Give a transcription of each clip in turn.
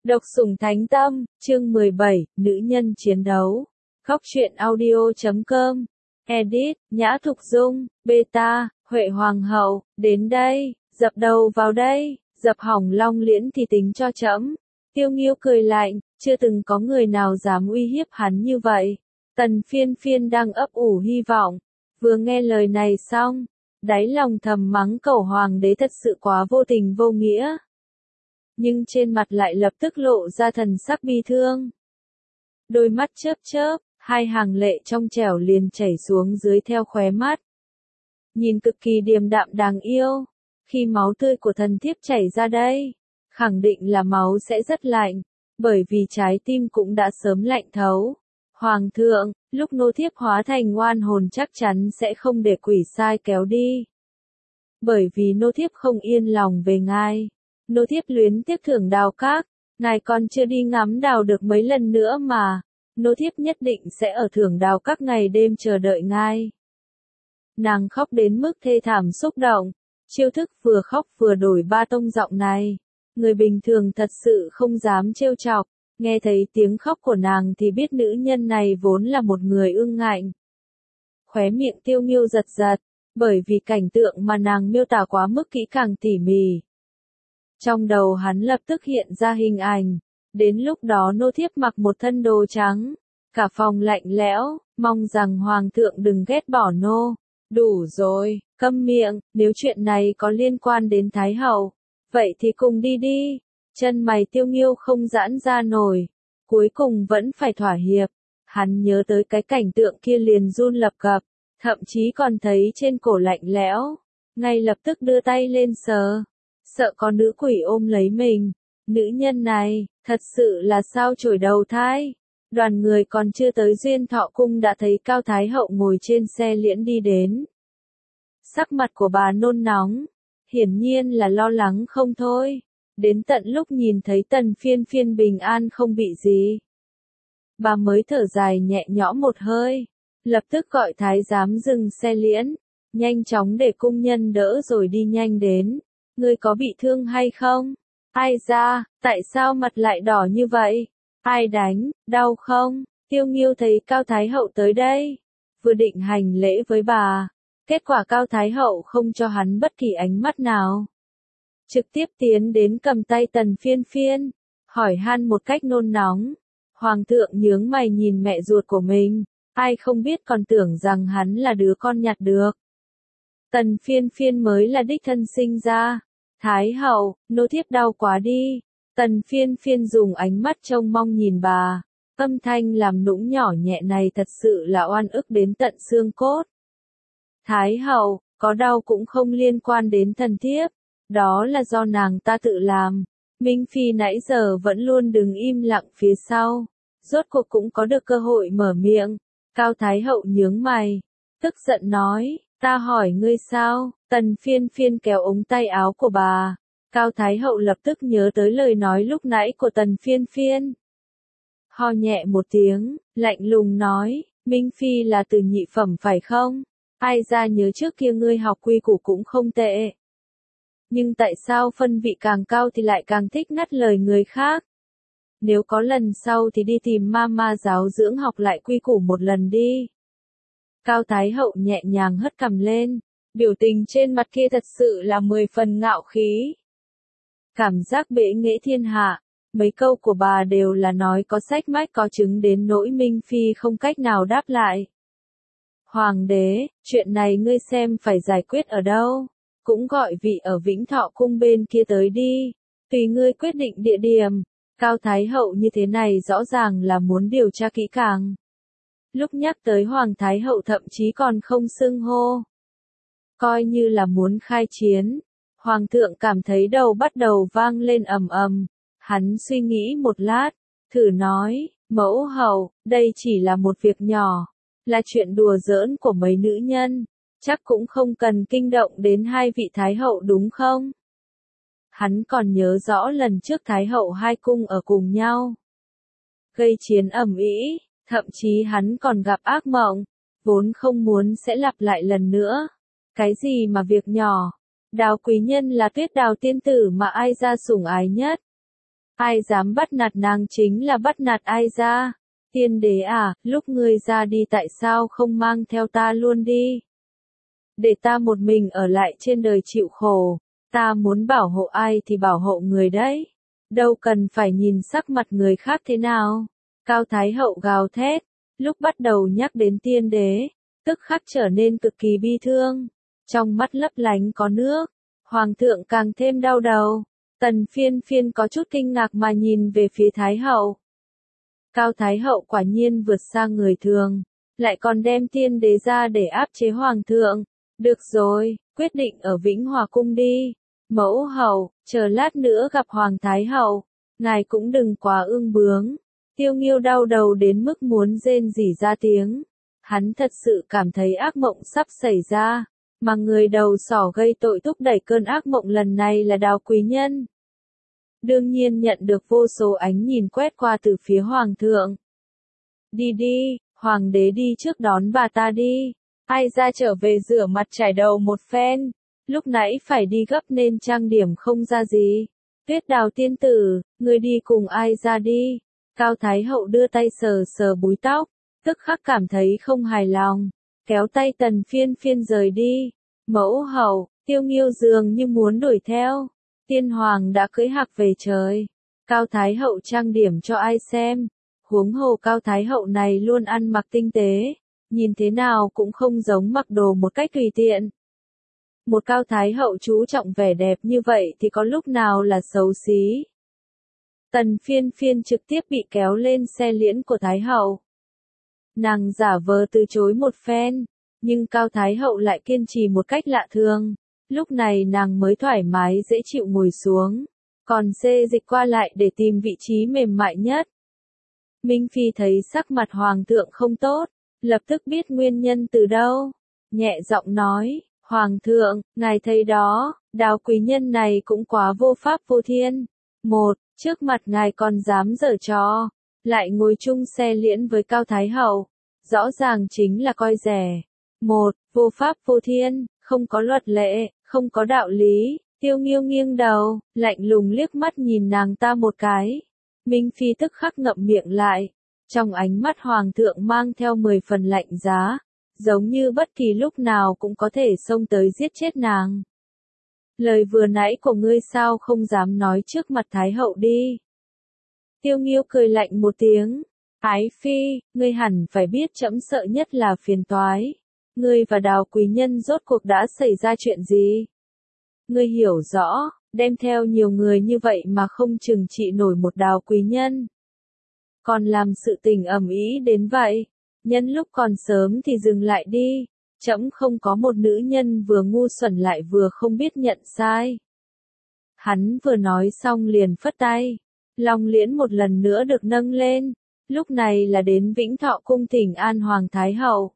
Độc sủng thánh tâm, chương 17, nữ nhân chiến đấu. Khóc truyện audio.com. Edit, Nhã Thục Dung, Beta, Huệ Hoàng hậu, đến đây, dập đầu vào đây, dập hỏng Long Liễn thì tính cho trẫm. Tiêu Nghiêu cười lạnh, chưa từng có người nào dám uy hiếp hắn như vậy. Tần Phiên Phiên đang ấp ủ hy vọng, vừa nghe lời này xong, đáy lòng thầm mắng cẩu hoàng đế thật sự quá vô tình vô nghĩa. Nhưng trên mặt lại lập tức lộ ra thần sắc bi thương. Đôi mắt chớp chớp, hai hàng lệ trong trẻo liền chảy xuống dưới theo khóe mắt. Nhìn cực kỳ điềm đạm đáng yêu, khi máu tươi của thần thiếp chảy ra đây, khẳng định là máu sẽ rất lạnh, bởi vì trái tim cũng đã sớm lạnh thấu. Hoàng thượng, lúc nô thiếp hóa thành oan hồn chắc chắn sẽ không để quỷ sai kéo đi. Bởi vì nô thiếp không yên lòng về ngài. Nô thiếp luyến tiếc Thưởng Đào Các, ngài còn chưa đi ngắm đào được mấy lần nữa mà, nô thiếp nhất định sẽ ở Thưởng Đào Các ngày đêm chờ đợi ngài. Nàng khóc đến mức thê thảm xúc động, chiêu thức vừa khóc vừa đổi ba tông giọng này. Người bình thường thật sự không dám trêu chọc, nghe thấy tiếng khóc của nàng thì biết nữ nhân này vốn là một người ương ngạnh. Khóe miệng Tiêu Nghiêu giật giật, bởi vì cảnh tượng mà nàng miêu tả quá mức kỹ càng tỉ mỉ. Trong đầu hắn lập tức hiện ra hình ảnh, đến lúc đó nô thiếp mặc một thân đồ trắng, cả phòng lạnh lẽo, mong rằng hoàng thượng đừng ghét bỏ nô. Đủ rồi, câm miệng, nếu chuyện này có liên quan đến Thái hậu, vậy thì cùng đi đi. Chân mày Tiêu Nghiêu không giãn ra nổi, cuối cùng vẫn phải thỏa hiệp. Hắn nhớ tới cái cảnh tượng kia liền run lập cập, thậm chí còn thấy trên cổ lạnh lẽo, ngay lập tức đưa tay lên sờ. Sợ có nữ quỷ ôm lấy mình. Nữ nhân này, thật sự là sao chổi đầu thai. Đoàn người còn chưa tới Duyên Thọ Cung đã thấy Cao Thái hậu ngồi trên xe liễn đi đến. Sắc mặt của bà nôn nóng, hiển nhiên là lo lắng không thôi. Đến tận lúc nhìn thấy Tần Phiên Phiên bình an không bị gì, bà mới thở dài nhẹ nhõm một hơi, lập tức gọi thái giám dừng xe liễn, nhanh chóng để cung nhân đỡ rồi đi nhanh đến. Ngươi có bị thương hay không? Ai ra, tại sao mặt lại đỏ như vậy? Ai đánh, đau không? Tiêu Nghiêu thấy Cao Thái hậu tới đây, vừa định hành lễ với bà, kết quả Cao Thái hậu không cho hắn bất kỳ ánh mắt nào. Trực tiếp tiến đến cầm tay Tần Phiên Phiên, hỏi han một cách nôn nóng. Hoàng thượng nhướng mày nhìn mẹ ruột của mình, ai không biết còn tưởng rằng hắn là đứa con nhặt được. Tần Phiên Phiên mới là đích thân sinh ra. Thái hậu, nô thiếp đau quá đi. Tần Phiên Phiên dùng ánh mắt trông mong nhìn bà, âm thanh làm nũng nhỏ nhẹ này thật sự là oan ức đến tận xương cốt. Thái hậu, có đau cũng không liên quan đến thần thiếp, đó là do nàng ta tự làm. Minh Phi nãy giờ vẫn luôn đứng im lặng phía sau, rốt cuộc cũng có được cơ hội mở miệng. Cao Thái hậu nhướng mày, tức giận nói, ta hỏi ngươi sao? Tần Phiên Phiên kéo ống tay áo của bà. Cao Thái hậu lập tức nhớ tới lời nói lúc nãy của Tần Phiên Phiên. Ho nhẹ một tiếng, lạnh lùng nói, Minh Phi là từ nhị phẩm phải không? Ai ra nhớ trước kia ngươi học quy củ cũng không tệ. Nhưng tại sao phân vị càng cao thì lại càng thích ngắt lời người khác? Nếu có lần sau thì đi tìm mama giáo dưỡng học lại quy củ một lần đi. Cao Thái hậu nhẹ nhàng hất cằm lên, biểu tình trên mặt kia thật sự là 10 phần ngạo khí. Cảm giác bệ nghệ thiên hạ, mấy câu của bà đều là nói có sách mách có chứng đến nỗi Minh Phi không cách nào đáp lại. Hoàng đế, chuyện này ngươi xem phải giải quyết ở đâu? Cũng gọi vị ở Vĩnh Thọ Cung bên kia tới đi, tùy ngươi quyết định địa điểm. Cao Thái hậu như thế này rõ ràng là muốn điều tra kỹ càng. Lúc nhắc tới Hoàng Thái hậu thậm chí còn không xưng hô. Coi như là muốn khai chiến. Hoàng thượng cảm thấy đầu bắt đầu vang lên ầm ầm. Hắn suy nghĩ một lát, thử nói, mẫu hậu, đây chỉ là một việc nhỏ, là chuyện đùa giỡn của mấy nữ nhân, chắc cũng không cần kinh động đến hai vị Thái hậu đúng không? Hắn còn nhớ rõ lần trước Thái hậu hai cung ở cùng nhau, gây chiến ầm ĩ, thậm chí hắn còn gặp ác mộng, vốn không muốn sẽ lặp lại lần nữa. Cái gì mà việc nhỏ? Đào quý nhân là Tuyết Đào tiên tử mà ai ra sủng ái nhất. Ai dám bắt nạt nàng chính là bắt nạt ai ra. Tiên đế à, lúc ngươi ra đi tại sao không mang theo ta luôn đi? Để ta một mình ở lại trên đời chịu khổ, ta muốn bảo hộ ai thì bảo hộ người đấy. Đâu cần phải nhìn sắc mặt người khác thế nào. Cao Thái Hậu gào thét, lúc bắt đầu nhắc đến tiên đế, tức khắc trở nên cực kỳ bi thương. Trong mắt lấp lánh có nước, Hoàng thượng càng thêm đau đầu. Tần Phiên Phiên có chút kinh ngạc mà nhìn về phía Thái Hậu. Cao Thái Hậu quả nhiên vượt xa người thường, lại còn đem tiên đế ra để áp chế Hoàng thượng. Được rồi, quyết định ở Vĩnh Hòa Cung đi. Mẫu hậu, chờ lát nữa gặp Hoàng Thái Hậu, ngài cũng đừng quá ương bướng. Tiêu Nghiêu đau đầu đến mức muốn rên rỉ ra tiếng. Hắn thật sự cảm thấy ác mộng sắp xảy ra, mà người đầu sỏ gây tội thúc đẩy cơn ác mộng lần này là Đào Quý Nhân. Đương nhiên nhận được vô số ánh nhìn quét qua từ phía Hoàng thượng. Đi đi, Hoàng đế đi trước đón bà ta đi. Ai ra trở về rửa mặt trải đầu một phen. Lúc nãy phải đi gấp nên trang điểm không ra gì. Tuyết Đào tiên tử, người đi cùng ai ra đi. Cao Thái Hậu đưa tay sờ sờ búi tóc, tức khắc cảm thấy không hài lòng, kéo tay Tần Phiên Phiên rời đi. Mẫu hậu, Tiêu Nghiêu dường như muốn đuổi theo. Tiên hoàng đã cưỡi hạc về trời. Cao Thái Hậu trang điểm cho ai xem. Huống hồ Cao Thái Hậu này luôn ăn mặc tinh tế, nhìn thế nào cũng không giống mặc đồ một cách tùy tiện. Một Cao Thái Hậu chú trọng vẻ đẹp như vậy thì có lúc nào là xấu xí. Tần Phiên Phiên trực tiếp bị kéo lên xe liễn của Thái Hậu. Nàng giả vờ từ chối một phen, nhưng Cao Thái Hậu lại kiên trì một cách lạ thường. Lúc này nàng mới thoải mái dễ chịu ngồi xuống, còn xê dịch qua lại để tìm vị trí mềm mại nhất. Minh Phi thấy sắc mặt Hoàng thượng không tốt, lập tức biết nguyên nhân từ đâu. Nhẹ giọng nói, Hoàng thượng, ngài thấy đó, Đào Quý Nhân này cũng quá vô pháp vô thiên. Một, trước mặt ngài còn dám giở trò, lại ngồi chung xe liễn với Cao Thái Hậu. Rõ ràng chính là coi rẻ. Một, vô pháp vô thiên, không có luật lệ, không có đạo lý. Tiêu Nghiêu nghiêng đầu, lạnh lùng liếc mắt nhìn nàng ta một cái. Minh Phi tức khắc ngậm miệng lại. Trong ánh mắt Hoàng thượng mang theo 10 phần lạnh giá, giống như bất kỳ lúc nào cũng có thể xông tới giết chết nàng. Lời vừa nãy của ngươi sao không dám nói trước mặt Thái Hậu đi. Tiêu Nghiêu cười lạnh một tiếng. Ái Phi, ngươi hẳn phải biết trẫm sợ nhất là phiền toái. Ngươi và Đào Quý Nhân rốt cuộc đã xảy ra chuyện gì? Ngươi hiểu rõ, đem theo nhiều người như vậy mà không trừng trị nổi một Đào Quý Nhân. Còn làm sự tình ầm ĩ đến vậy, nhân lúc còn sớm thì dừng lại đi. Trẫm không có một nữ nhân vừa ngu xuẩn lại vừa không biết nhận sai. Hắn vừa nói xong liền phất tay. Long liễn một lần nữa được nâng lên. Lúc này là đến Vĩnh Thọ cung thỉnh an Hoàng Thái Hậu.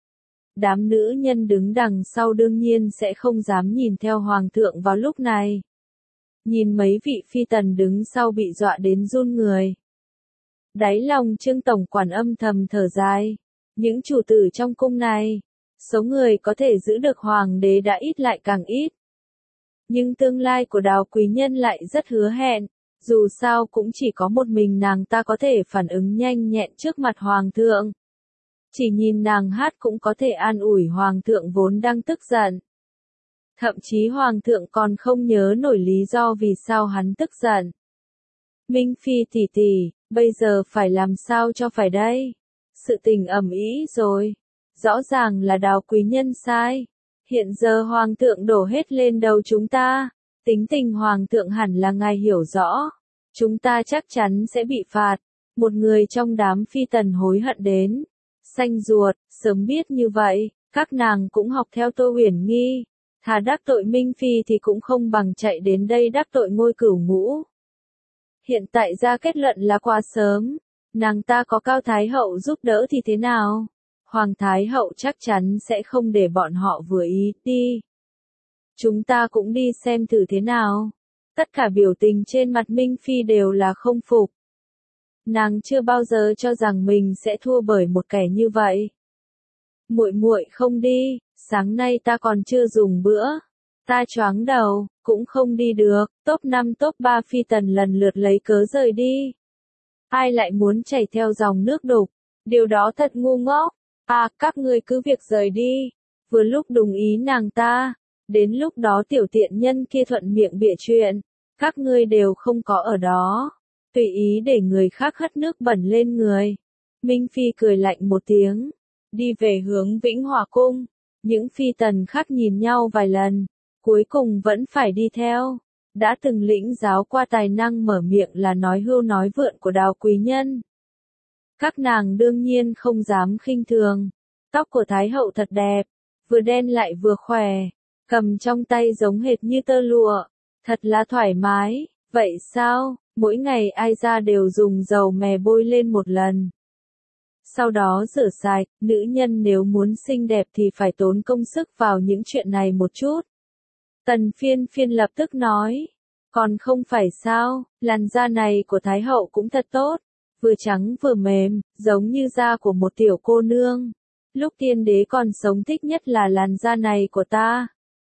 Đám nữ nhân đứng đằng sau đương nhiên sẽ không dám nhìn theo Hoàng thượng vào lúc này. Nhìn mấy vị phi tần đứng sau bị dọa đến run người. Đáy lòng Trương tổng quản âm thầm thở dài. Những chủ tử trong cung này, số người có thể giữ được Hoàng đế đã ít lại càng ít. Nhưng tương lai của Đào Quý Nhân lại rất hứa hẹn. Dù sao cũng chỉ có một mình nàng ta có thể phản ứng nhanh nhẹn trước mặt Hoàng thượng. Chỉ nhìn nàng hát cũng có thể an ủi Hoàng thượng vốn đang tức giận. Thậm chí Hoàng thượng còn không nhớ nổi lý do vì sao hắn tức giận. Minh Phi tỷ tỷ, bây giờ phải làm sao cho phải đây? Sự tình ầm ĩ rồi. Rõ ràng là Đào Quý Nhân sai. Hiện giờ Hoàng thượng đổ hết lên đầu chúng ta. Tính tình Hoàng thượng hẳn là ngài hiểu rõ. Chúng ta chắc chắn sẽ bị phạt. Một người trong đám phi tần hối hận đến. Xanh ruột, sớm biết như vậy, các nàng cũng học theo Tô Uyển Nghi. Thà đắc tội Minh Phi thì cũng không bằng chạy đến đây đắc tội Ngôi Cửu Ngũ. Hiện tại ra kết luận là quá sớm. Nàng ta có Cao Thái Hậu giúp đỡ thì thế nào? Hoàng Thái Hậu chắc chắn sẽ không để bọn họ vừa ý đi. Chúng ta cũng đi xem thử thế nào. Tất cả biểu tình trên mặt Minh Phi đều là không phục. Nàng chưa bao giờ cho rằng mình sẽ thua bởi một kẻ như vậy. Muội muội không đi, sáng nay ta còn chưa dùng bữa. Ta choáng đầu, cũng không đi được, top 5 top 3 phi tần lần lượt lấy cớ rời đi. Ai lại muốn chảy theo dòng nước đục, điều đó thật ngu ngốc. À, các ngươi cứ việc rời đi, vừa lúc đồng ý nàng ta, đến lúc đó tiểu tiện nhân kia thuận miệng bịa chuyện, các ngươi đều không có ở đó, tùy ý để người khác hất nước bẩn lên người. Minh Phi cười lạnh một tiếng, đi về hướng Vĩnh Hòa Cung, những phi tần khác nhìn nhau vài lần, cuối cùng vẫn phải đi theo. Đã từng lĩnh giáo qua tài năng mở miệng là nói hưu nói vượn của Đào quý nhân. Các nàng đương nhiên không dám khinh thường, tóc của Thái hậu thật đẹp, vừa đen lại vừa khỏe, cầm trong tay giống hệt như tơ lụa, thật là thoải mái. Vậy sao, mỗi ngày ai ra đều dùng dầu mè bôi lên một lần. Sau đó rửa sạch, nữ nhân nếu muốn xinh đẹp thì phải tốn công sức vào những chuyện này một chút. Tần Phiên Phiên lập tức nói, còn không phải sao, làn da này của Thái hậu cũng thật tốt, vừa trắng vừa mềm, giống như da của một tiểu cô nương. Lúc tiên đế còn sống thích nhất là làn da này của ta.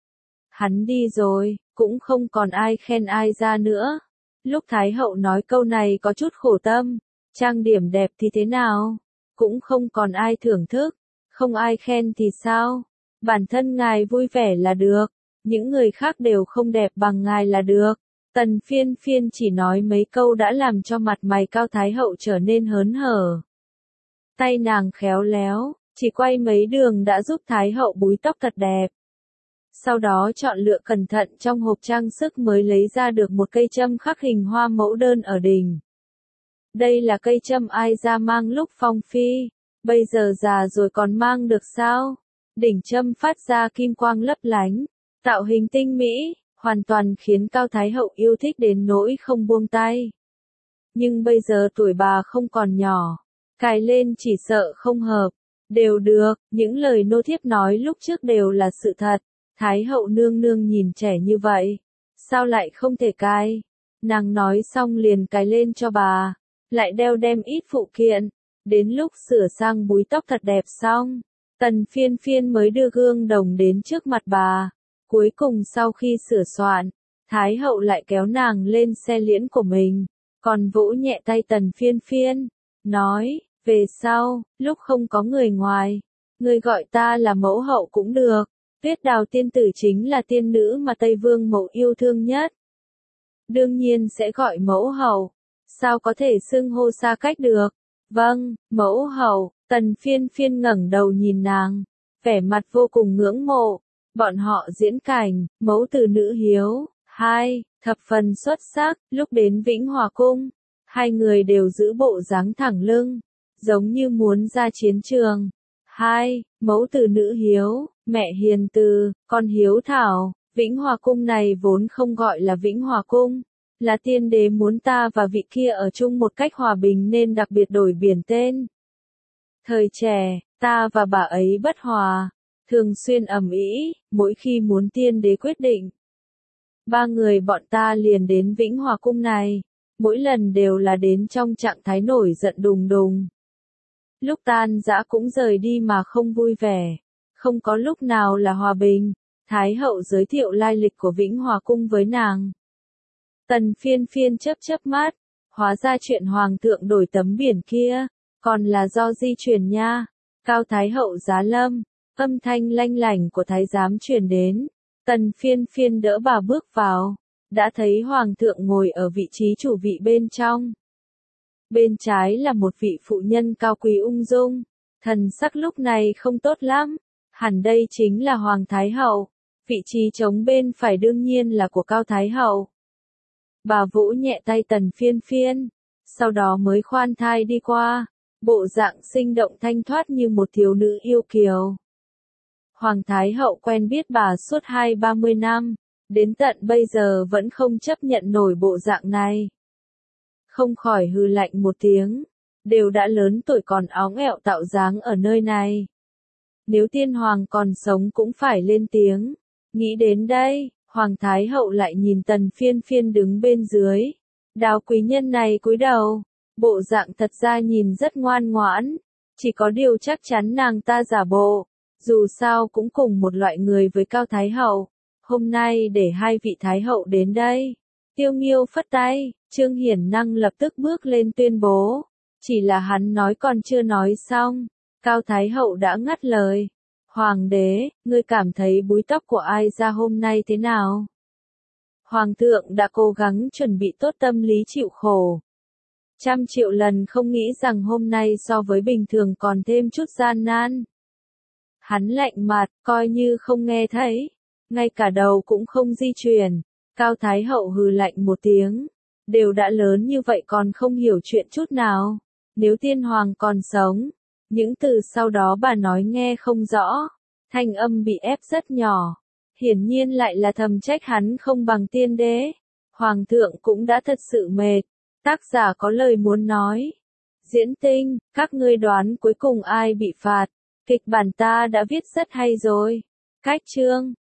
Hắn đi rồi, cũng không còn ai khen ai ra nữa. Lúc Thái hậu nói câu này có chút khổ tâm, trang điểm đẹp thì thế nào? Cũng không còn ai thưởng thức, không ai khen thì sao? Bản thân ngài vui vẻ là được, những người khác đều không đẹp bằng ngài là được. Tần Phiên Phiên chỉ nói mấy câu đã làm cho mặt mày Cao Thái hậu trở nên hớn hở. Tay nàng khéo léo, chỉ quay mấy đường đã giúp Thái hậu búi tóc thật đẹp. Sau đó chọn lựa cẩn thận trong hộp trang sức mới lấy ra được một cây châm khắc hình hoa mẫu đơn ở đỉnh. Đây là cây châm ai ra mang lúc phong phi, bây giờ già rồi còn mang được sao? Đỉnh châm phát ra kim quang lấp lánh, tạo hình tinh mỹ, hoàn toàn khiến Cao Thái hậu yêu thích đến nỗi không buông tay. Nhưng bây giờ tuổi bà không còn nhỏ, cài lên chỉ sợ không hợp. Đều được, những lời nô thiếp nói lúc trước đều là sự thật. Thái hậu nương nương nhìn trẻ như vậy, sao lại không thể cài? Nàng nói xong liền cài lên cho bà, lại đeo đem ít phụ kiện, đến lúc sửa sang búi tóc thật đẹp xong, Tần Phiên Phiên mới đưa gương đồng đến trước mặt bà. Cuối cùng sau khi sửa soạn, Thái hậu lại kéo nàng lên xe liễn của mình, còn vỗ nhẹ tay Tần Phiên Phiên, nói, về sau, lúc không có người ngoài, người gọi ta là mẫu hậu cũng được. Tuyết Đào tiên tử chính là tiên nữ mà Tây Vương Mậu yêu thương nhất. Đương nhiên sẽ gọi mẫu hậu, sao có thể xưng hô xa cách được. Vâng, mẫu hậu. Tần Phiên Phiên ngẩng đầu nhìn nàng, vẻ mặt vô cùng ngưỡng mộ. Bọn họ diễn cảnh, mẫu tử nữ hiếu, thập phần xuất sắc. Lúc đến Vĩnh Hòa Cung, hai người đều giữ bộ dáng thẳng lưng, giống như muốn ra chiến trường. Mẫu tử nữ hiếu, mẹ hiền từ, con hiếu thảo. Vĩnh Hòa Cung này vốn không gọi là Vĩnh Hòa Cung, là tiên đế muốn ta và vị kia ở chung một cách hòa bình nên đặc biệt đổi biển tên. Thời trẻ, ta và bà ấy bất hòa, thường xuyên ầm ĩ, mỗi khi muốn tiên đế quyết định. Ba người bọn ta liền đến Vĩnh Hòa Cung này, mỗi lần đều là đến trong trạng thái nổi giận đùng đùng. Lúc tan dã cũng rời đi mà không vui vẻ, không có lúc nào là hòa bình. Thái hậu giới thiệu lai lịch của Vĩnh Hòa Cung với nàng. Tần Phiên Phiên chớp chớp mắt, hóa ra chuyện hoàng thượng đổi tấm biển kia, còn là do di chuyển nha. Cao Thái hậu giá lâm, âm thanh lanh lảnh của thái giám truyền đến. Tần Phiên Phiên đỡ bà bước vào, đã thấy hoàng thượng ngồi ở vị trí chủ vị bên trong. Bên trái là một vị phụ nhân cao quý ung dung, thần sắc lúc này không tốt lắm, hẳn đây chính là Hoàng Thái hậu. Vị trí trống bên phải đương nhiên là của Cao Thái hậu. Bà vỗ nhẹ tay Tần Phiên Phiên, sau đó mới khoan thai đi qua, bộ dạng sinh động thanh thoát như một thiếu nữ yêu kiều. Hoàng Thái hậu quen biết bà suốt 20-30 năm, đến tận bây giờ vẫn không chấp nhận nổi bộ dạng này. Không khỏi hừ lạnh một tiếng, đều đã lớn tuổi còn óng ẹo tạo dáng ở nơi này. Nếu tiên hoàng còn sống cũng phải lên tiếng. Nghĩ đến đây, Hoàng Thái hậu lại nhìn Tần Phiên Phiên đứng bên dưới. Đào quý nhân này cúi đầu, bộ dạng thật ra nhìn rất ngoan ngoãn, chỉ có điều chắc chắn nàng ta giả bộ, dù sao cũng cùng một loại người với Cao Thái hậu. hôm nay để hai vị thái hậu đến đây. Tiêu Nghiêu phất tay, Trương Hiển Năng lập tức bước lên tuyên bố. Chỉ là hắn nói còn chưa nói xong, Cao Thái hậu đã ngắt lời. Hoàng đế, ngươi cảm thấy búi tóc của ai ra hôm nay thế nào? Hoàng thượng đã cố gắng chuẩn bị tốt tâm lý chịu khổ. 100 triệu lần không nghĩ rằng hôm nay so với bình thường còn thêm chút gian nan. Hắn lạnh mặt, coi như không nghe thấy, ngay cả đầu cũng không di chuyển. Cao Thái hậu hừ lạnh một tiếng, đều đã lớn như vậy còn không hiểu chuyện chút nào. Nếu tiên hoàng còn sống, những từ sau đó bà nói nghe không rõ, thanh âm bị ép rất nhỏ, hiển nhiên lại là thầm trách hắn không bằng tiên đế. Hoàng thượng cũng đã thật sự mệt, tác giả có lời muốn nói. Diễn tinh, các ngươi đoán cuối cùng ai bị phạt? Kịch bản ta đã viết rất hay rồi. Cách chương